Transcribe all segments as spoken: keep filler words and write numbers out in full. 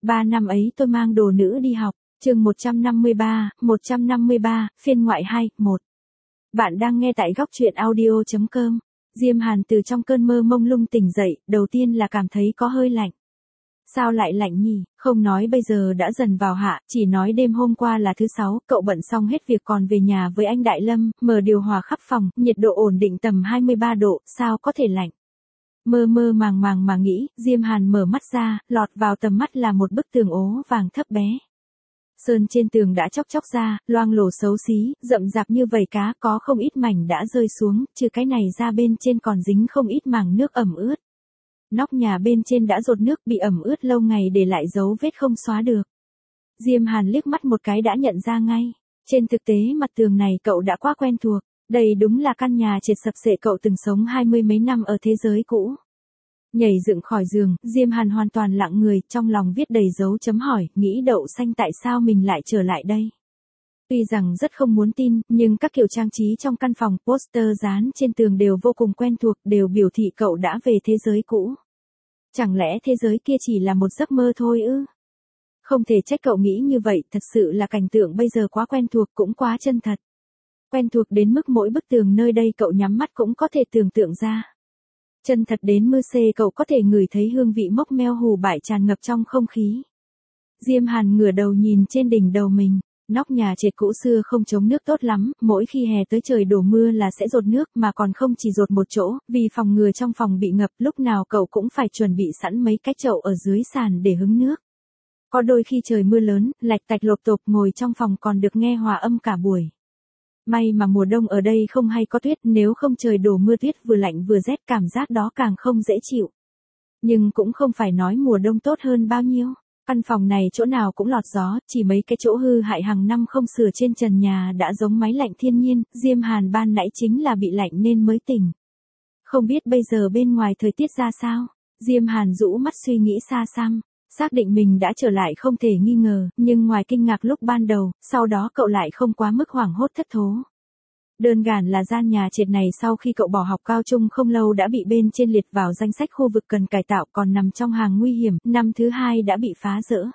Ba năm ấy tôi mang đồ nữ đi học, chương một trăm năm mươi ba, một trăm năm mươi ba, phiên ngoại hai, một. Bạn đang nghe tại góc truyện audio.com. Diêm Hàn từ trong cơn mơ mông lung tỉnh dậy, đầu tiên là cảm thấy có hơi lạnh. Sao lại lạnh nhỉ, không nói bây giờ đã dần vào hạ, chỉ nói đêm hôm qua là thứ sáu, cậu bận xong hết việc còn về nhà với anh Đại Lâm, mở điều hòa khắp phòng, nhiệt độ ổn định tầm hai mươi ba độ, sao có thể lạnh. Mơ mơ màng màng mà nghĩ, Diêm Hàn mở mắt ra, lọt vào tầm mắt là một bức tường ố vàng thấp bé. Sơn trên tường đã chóc chóc ra, loang lổ xấu xí, rậm rạp như vảy cá, có không ít mảnh đã rơi xuống, trừ cái này ra bên trên còn dính không ít mảng nước ẩm ướt. Nóc nhà bên trên đã dột nước, bị ẩm ướt lâu ngày để lại dấu vết không xóa được. Diêm Hàn liếc mắt một cái đã nhận ra ngay. Trên thực tế mặt tường này cậu đã quá quen thuộc. Đây đúng là căn nhà trệt sập xệ cậu từng sống hai mươi mấy năm ở thế giới cũ. Nhảy dựng khỏi giường, Diêm Hàn hoàn toàn lặng người, trong lòng viết đầy dấu chấm hỏi, nghĩ đậu xanh tại sao mình lại trở lại đây. Tuy rằng rất không muốn tin, nhưng các kiểu trang trí trong căn phòng, poster dán trên tường đều vô cùng quen thuộc, đều biểu thị cậu đã về thế giới cũ. Chẳng lẽ thế giới kia chỉ là một giấc mơ thôi ư? Không thể trách cậu nghĩ như vậy, thật sự là cảnh tượng bây giờ quá quen thuộc, cũng quá chân thật. Quen thuộc đến mức mỗi bức tường nơi đây cậu nhắm mắt cũng có thể tưởng tượng ra. Chân thật đến mưa xê cậu có thể ngửi thấy hương vị mốc meo hù bại tràn ngập trong không khí. Diêm Hàn ngửa đầu nhìn trên đỉnh đầu mình, nóc nhà trệt cũ xưa không chống nước tốt lắm, mỗi khi hè tới trời đổ mưa là sẽ dột nước mà còn không chỉ dột một chỗ, vì phòng ngừa trong phòng bị ngập lúc nào cậu cũng phải chuẩn bị sẵn mấy cái chậu ở dưới sàn để hứng nước. Có đôi khi trời mưa lớn, lạch tạch lộp tộp ngồi trong phòng còn được nghe hòa âm cả buổi. May mà mùa đông ở đây không hay có tuyết, nếu không trời đổ mưa tuyết vừa lạnh vừa rét, cảm giác đó càng không dễ chịu. Nhưng cũng không phải nói mùa đông tốt hơn bao nhiêu. Căn phòng này chỗ nào cũng lọt gió, chỉ mấy cái chỗ hư hại hàng năm không sửa trên trần nhà đã giống máy lạnh thiên nhiên, Diêm Hàn ban nãy chính là bị lạnh nên mới tỉnh. Không biết bây giờ bên ngoài thời tiết ra sao? Diêm Hàn rũ mắt suy nghĩ xa xăm. Xác định mình đã trở lại không thể nghi ngờ, nhưng ngoài kinh ngạc lúc ban đầu, sau đó cậu lại không quá mức hoảng hốt thất thố. Đơn giản là gian nhà trệt này sau khi cậu bỏ học cao trung không lâu đã bị bên trên liệt vào danh sách khu vực cần cải tạo, còn nằm trong hàng nguy hiểm, năm thứ hai đã bị phá rỡ.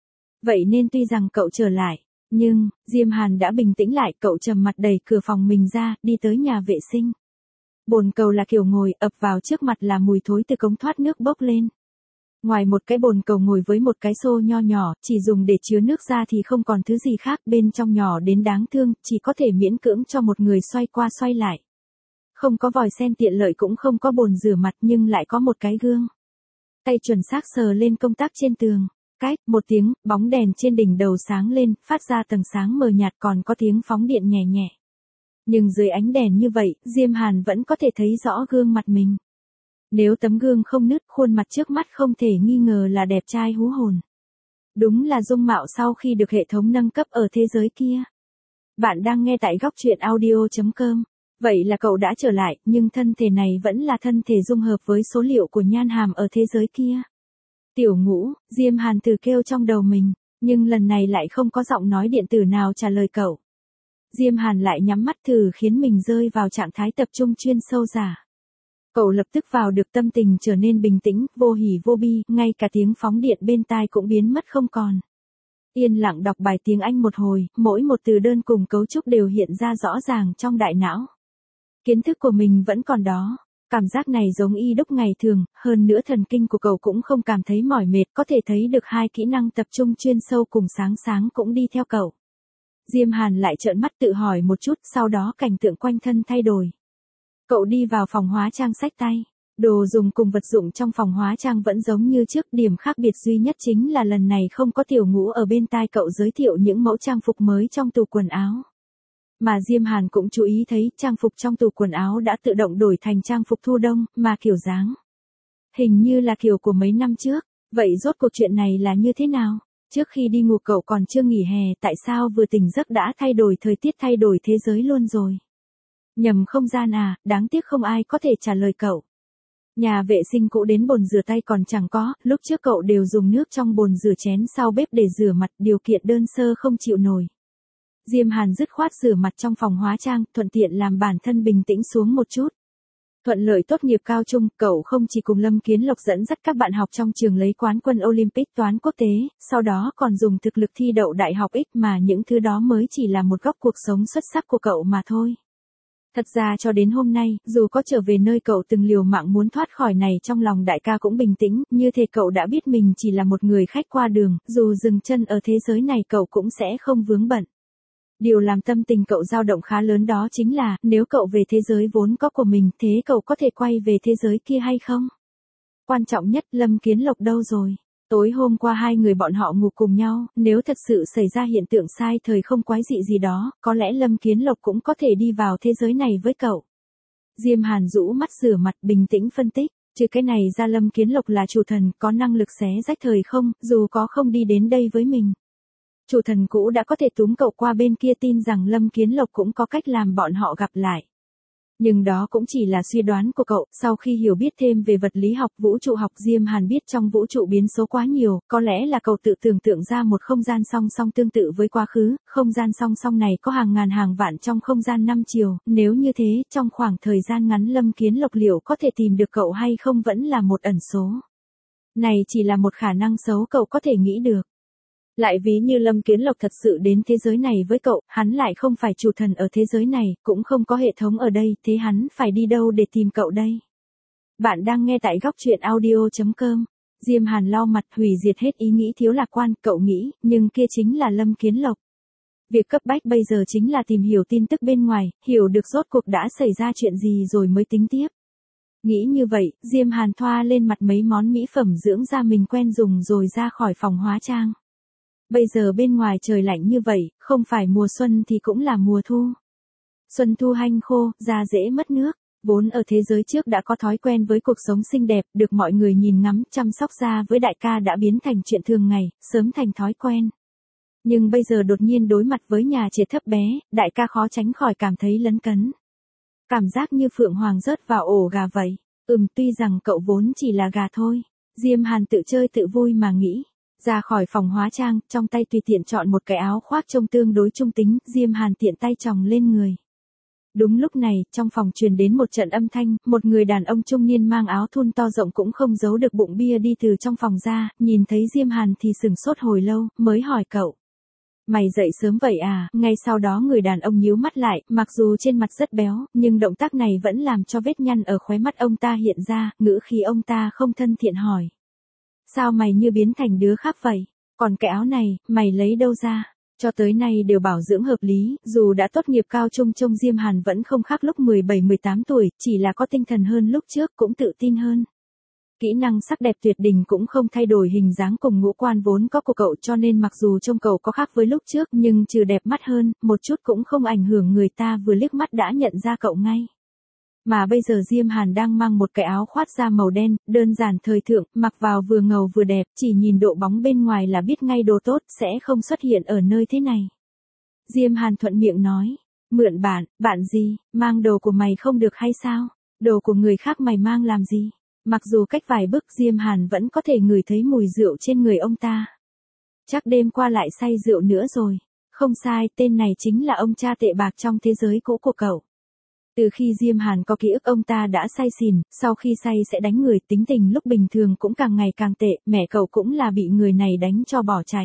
Vậy nên tuy rằng cậu trở lại, nhưng, Diêm Hàn đã bình tĩnh lại, cậu trầm mặt đẩy cửa phòng mình ra, đi tới nhà vệ sinh. Bồn cầu là kiểu ngồi, ập vào trước mặt là mùi thối từ cống thoát nước bốc lên. Ngoài một cái bồn cầu ngồi với một cái xô nho nhỏ, chỉ dùng để chứa nước ra thì không còn thứ gì khác, bên trong nhỏ đến đáng thương, chỉ có thể miễn cưỡng cho một người xoay qua xoay lại. Không có vòi sen tiện lợi cũng không có bồn rửa mặt nhưng lại có một cái gương. Tay chuẩn xác sờ lên công tắc trên tường. Cách, một tiếng, bóng đèn trên đỉnh đầu sáng lên, phát ra tầng sáng mờ nhạt còn có tiếng phóng điện nhẹ nhẹ. Nhưng dưới ánh đèn như vậy, Diêm Hàn vẫn có thể thấy rõ gương mặt mình. Nếu tấm gương không nứt, khuôn mặt trước mắt không thể nghi ngờ là đẹp trai hú hồn. Đúng là dung mạo sau khi được hệ thống nâng cấp ở thế giới kia. Bạn đang nghe tại góc truyện audio.com. Vậy là cậu đã trở lại, nhưng thân thể này vẫn là thân thể dung hợp với số liệu của Nhan Hàm ở thế giới kia. Tiểu Ngũ, Diêm Hàn từ kêu trong đầu mình, nhưng lần này lại không có giọng nói điện tử nào trả lời cậu. Diêm Hàn lại nhắm mắt thử khiến mình rơi vào trạng thái tập trung chuyên sâu giả. Cậu lập tức vào được tâm tình trở nên bình tĩnh, vô hỉ vô bi, ngay cả tiếng phóng điện bên tai cũng biến mất không còn. Yên lặng đọc bài tiếng Anh một hồi, mỗi một từ đơn cùng cấu trúc đều hiện ra rõ ràng trong đại não. Kiến thức của mình vẫn còn đó, cảm giác này giống y đúc ngày thường, hơn nữa thần kinh của cậu cũng không cảm thấy mỏi mệt, có thể thấy được hai kỹ năng tập trung chuyên sâu cùng sáng sáng cũng đi theo cậu. Diêm Hàn lại trợn mắt tự hỏi một chút, sau đó cảnh tượng quanh thân thay đổi. Cậu đi vào phòng hóa trang xách tay. Đồ dùng cùng vật dụng trong phòng hóa trang vẫn giống như trước, điểm khác biệt duy nhất chính là lần này không có Tiểu Ngũ ở bên tai cậu giới thiệu những mẫu trang phục mới trong tủ quần áo. Mà Diêm Hàn cũng chú ý thấy trang phục trong tủ quần áo đã tự động đổi thành trang phục thu đông, mà kiểu dáng. Hình như là kiểu của mấy năm trước. Vậy rốt cuộc chuyện này là như thế nào? Trước khi đi ngủ cậu còn chưa nghỉ hè, tại sao vừa tỉnh giấc đã thay đổi thời tiết, thay đổi thế giới luôn rồi? Nhầm không gian à, đáng tiếc không ai có thể trả lời cậu. Nhà vệ sinh cũ đến bồn rửa tay còn chẳng có, lúc trước cậu đều dùng nước trong bồn rửa chén sau bếp để rửa mặt, điều kiện đơn sơ không chịu nổi. Diêm Hàn dứt khoát rửa mặt trong phòng hóa trang, thuận tiện làm bản thân bình tĩnh xuống một chút. Thuận lợi tốt nghiệp cao trung, cậu không chỉ cùng Lâm Kiến Lộc dẫn dắt các bạn học trong trường lấy quán quân Olympic toán quốc tế, sau đó còn dùng thực lực thi đậu đại học X mà những thứ đó mới chỉ là một góc cuộc sống xuất sắc của cậu mà thôi. Thật ra cho đến hôm nay, dù có trở về nơi cậu từng liều mạng muốn thoát khỏi này trong lòng đại ca cũng bình tĩnh, như thể cậu đã biết mình chỉ là một người khách qua đường, dù dừng chân ở thế giới này cậu cũng sẽ không vướng bận. Điều làm tâm tình cậu dao động khá lớn đó chính là, nếu cậu về thế giới vốn có của mình, thế cậu có thể quay về thế giới kia hay không? Quan trọng nhất, Lâm Kiến Lộc đâu rồi? Tối hôm qua hai người bọn họ ngủ cùng nhau, nếu thật sự xảy ra hiện tượng sai thời không quái dị gì đó, có lẽ Lâm Kiến Lộc cũng có thể đi vào thế giới này với cậu. Diêm Hàn rũ mắt rửa mặt bình tĩnh phân tích, trừ cái này ra Lâm Kiến Lộc là chủ thần có năng lực xé rách thời không, dù có không đi đến đây với mình. Chủ thần cũ đã có thể túm cậu qua bên kia, tin rằng Lâm Kiến Lộc cũng có cách làm bọn họ gặp lại. Nhưng đó cũng chỉ là suy đoán của cậu, sau khi hiểu biết thêm về vật lý học, vũ trụ học, Diêm Hàn biết trong vũ trụ biến số quá nhiều, có lẽ là cậu tự tưởng tượng ra một không gian song song tương tự với quá khứ, không gian song song này có hàng ngàn hàng vạn trong không gian năm chiều, nếu như thế, trong khoảng thời gian ngắn Lâm Kiến Lộc liệu có thể tìm được cậu hay không vẫn là một ẩn số. Này chỉ là một khả năng xấu cậu có thể nghĩ được. Lại ví như Lâm Kiến Lộc thật sự đến thế giới này với cậu, hắn lại không phải chủ thần ở thế giới này, cũng không có hệ thống ở đây, thế hắn phải đi đâu để tìm cậu đây? Bạn đang nghe tại góc truyện audio chấm com. Diêm Hàn lau mặt hủy diệt hết ý nghĩ thiếu lạc quan, cậu nghĩ, nhưng kia chính là Lâm Kiến Lộc. Việc cấp bách bây giờ chính là tìm hiểu tin tức bên ngoài, hiểu được rốt cuộc đã xảy ra chuyện gì rồi mới tính tiếp. Nghĩ như vậy, Diêm Hàn thoa lên mặt mấy món mỹ phẩm dưỡng da mình quen dùng rồi ra khỏi phòng hóa trang. Bây giờ bên ngoài trời lạnh như vậy, không phải mùa xuân thì cũng là mùa thu. Xuân thu hanh khô, da dễ mất nước. Vốn ở thế giới trước đã có thói quen với cuộc sống xinh đẹp, được mọi người nhìn ngắm, chăm sóc da với đại ca đã biến thành chuyện thường ngày, sớm thành thói quen. Nhưng bây giờ đột nhiên đối mặt với nhà trẻ thấp bé, đại ca khó tránh khỏi cảm thấy lấn cấn. Cảm giác như Phượng Hoàng rớt vào ổ gà vậy. Ừm, tuy rằng cậu vốn chỉ là gà thôi. Diêm Hàn tự chơi tự vui mà nghĩ. Ra khỏi phòng hóa trang, trong tay tùy tiện chọn một cái áo khoác trông tương đối trung tính, Diêm Hàn tiện tay chòng lên người. Đúng lúc này, trong phòng truyền đến một trận âm thanh, một người đàn ông trung niên mang áo thun to rộng cũng không giấu được bụng bia đi từ trong phòng ra, nhìn thấy Diêm Hàn thì sửng sốt hồi lâu, mới hỏi cậu. Mày dậy sớm vậy à? Ngay sau đó người đàn ông nhíu mắt lại, mặc dù trên mặt rất béo, nhưng động tác này vẫn làm cho vết nhăn ở khóe mắt ông ta hiện ra, ngữ khí ông ta không thân thiện hỏi. Sao mày như biến thành đứa khác vậy? Còn cái áo này, mày lấy đâu ra? Cho tới nay đều bảo dưỡng hợp lý, dù đã tốt nghiệp cao trung trông Diêm Hàn vẫn không khác lúc mười bảy mười tám tuổi, chỉ là có tinh thần hơn lúc trước, cũng tự tin hơn. Kỹ năng sắc đẹp tuyệt đỉnh cũng không thay đổi hình dáng cùng ngũ quan vốn có của cậu, cho nên mặc dù trông cậu có khác với lúc trước nhưng trừ đẹp mắt hơn, một chút cũng không ảnh hưởng người ta vừa liếc mắt đã nhận ra cậu ngay. Mà bây giờ Diêm Hàn đang mang một cái áo khoác da màu đen, đơn giản thời thượng, mặc vào vừa ngầu vừa đẹp, chỉ nhìn độ bóng bên ngoài là biết ngay đồ tốt, sẽ không xuất hiện ở nơi thế này. Diêm Hàn thuận miệng nói, mượn bạn, bạn gì, mang đồ của mày không được hay sao? Đồ của người khác mày mang làm gì? Mặc dù cách vài bước Diêm Hàn vẫn có thể ngửi thấy mùi rượu trên người ông ta. Chắc đêm qua lại say rượu nữa rồi. Không sai, tên này chính là ông cha tệ bạc trong thế giới cũ của cậu. Từ khi Diêm Hàn có ký ức ông ta đã say xỉn, sau khi say sẽ đánh người, tính tình lúc bình thường cũng càng ngày càng tệ, mẹ cậu cũng là bị người này đánh cho bỏ chạy.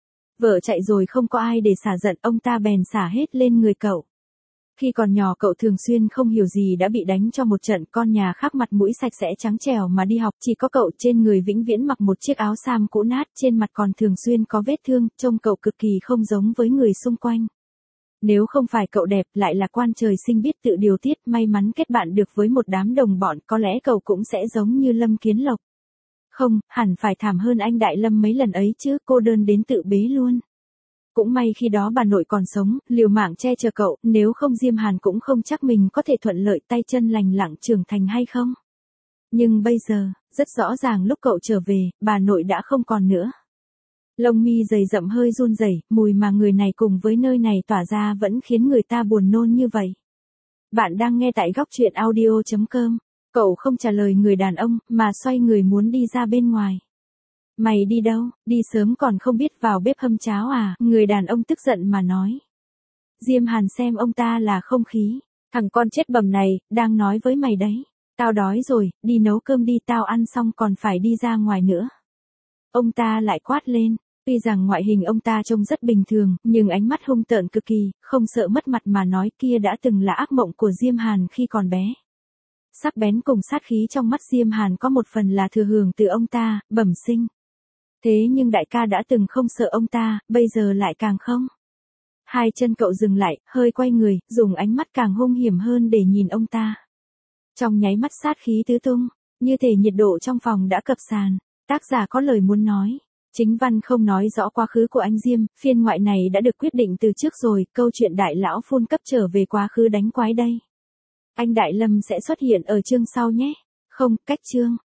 Vợ chạy rồi không có ai để xả giận, ông ta bèn xả hết lên người cậu. Khi còn nhỏ cậu thường xuyên không hiểu gì đã bị đánh cho một trận, con nhà khác mặt mũi sạch sẽ trắng trẻo mà đi học, chỉ có cậu trên người vĩnh viễn mặc một chiếc áo sam cũ nát, trên mặt còn thường xuyên có vết thương, trông cậu cực kỳ không giống với người xung quanh. Nếu không phải cậu đẹp, lại là quan trời sinh biết tự điều tiết, may mắn kết bạn được với một đám đồng bọn, có lẽ cậu cũng sẽ giống như Lâm Kiến Lộc. Không, hẳn phải thảm hơn anh Đại Lâm mấy lần ấy chứ, cô đơn đến tự bế luôn. Cũng may khi đó bà nội còn sống, liều mạng che chở cậu, nếu không Diêm Hàn cũng không chắc mình có thể thuận lợi tay chân lành lặng trưởng thành hay không. Nhưng bây giờ, rất rõ ràng lúc cậu trở về, bà nội đã không còn nữa. Lông mi dày rậm hơi run rẩy, mùi mà người này cùng với nơi này tỏa ra vẫn khiến người ta buồn nôn như vậy. Bạn đang nghe tại góc truyện audio chấm com. Cậu không trả lời người đàn ông, mà xoay người muốn đi ra bên ngoài. Mày đi đâu, đi sớm còn không biết vào bếp hâm cháo à, người đàn ông tức giận mà nói. Diêm Hàn xem ông ta là không khí, thằng con chết bầm này, đang nói với mày đấy. Tao đói rồi, đi nấu cơm đi, tao ăn xong còn phải đi ra ngoài nữa. Ông ta lại quát lên. Tuy rằng ngoại hình ông ta trông rất bình thường, nhưng ánh mắt hung tợn cực kỳ, không sợ mất mặt mà nói kia đã từng là ác mộng của Diêm Hàn khi còn bé. Sắc bén cùng sát khí trong mắt Diêm Hàn có một phần là thừa hưởng từ ông ta, bẩm sinh. Thế nhưng đại ca đã từng không sợ ông ta, bây giờ lại càng không. Hai chân cậu dừng lại, hơi quay người, dùng ánh mắt càng hung hiểm hơn để nhìn ông ta. Trong nháy mắt sát khí tứ tung, như thể nhiệt độ trong phòng đã cập sàn. Tác giả có lời muốn nói. Chính văn không nói rõ quá khứ của anh Diêm, phiên ngoại này đã được quyết định từ trước rồi, câu chuyện đại lão phun cấp trở về quá khứ đánh quái đây. Anh Đại Lâm sẽ xuất hiện ở chương sau nhé. Không, cách chương.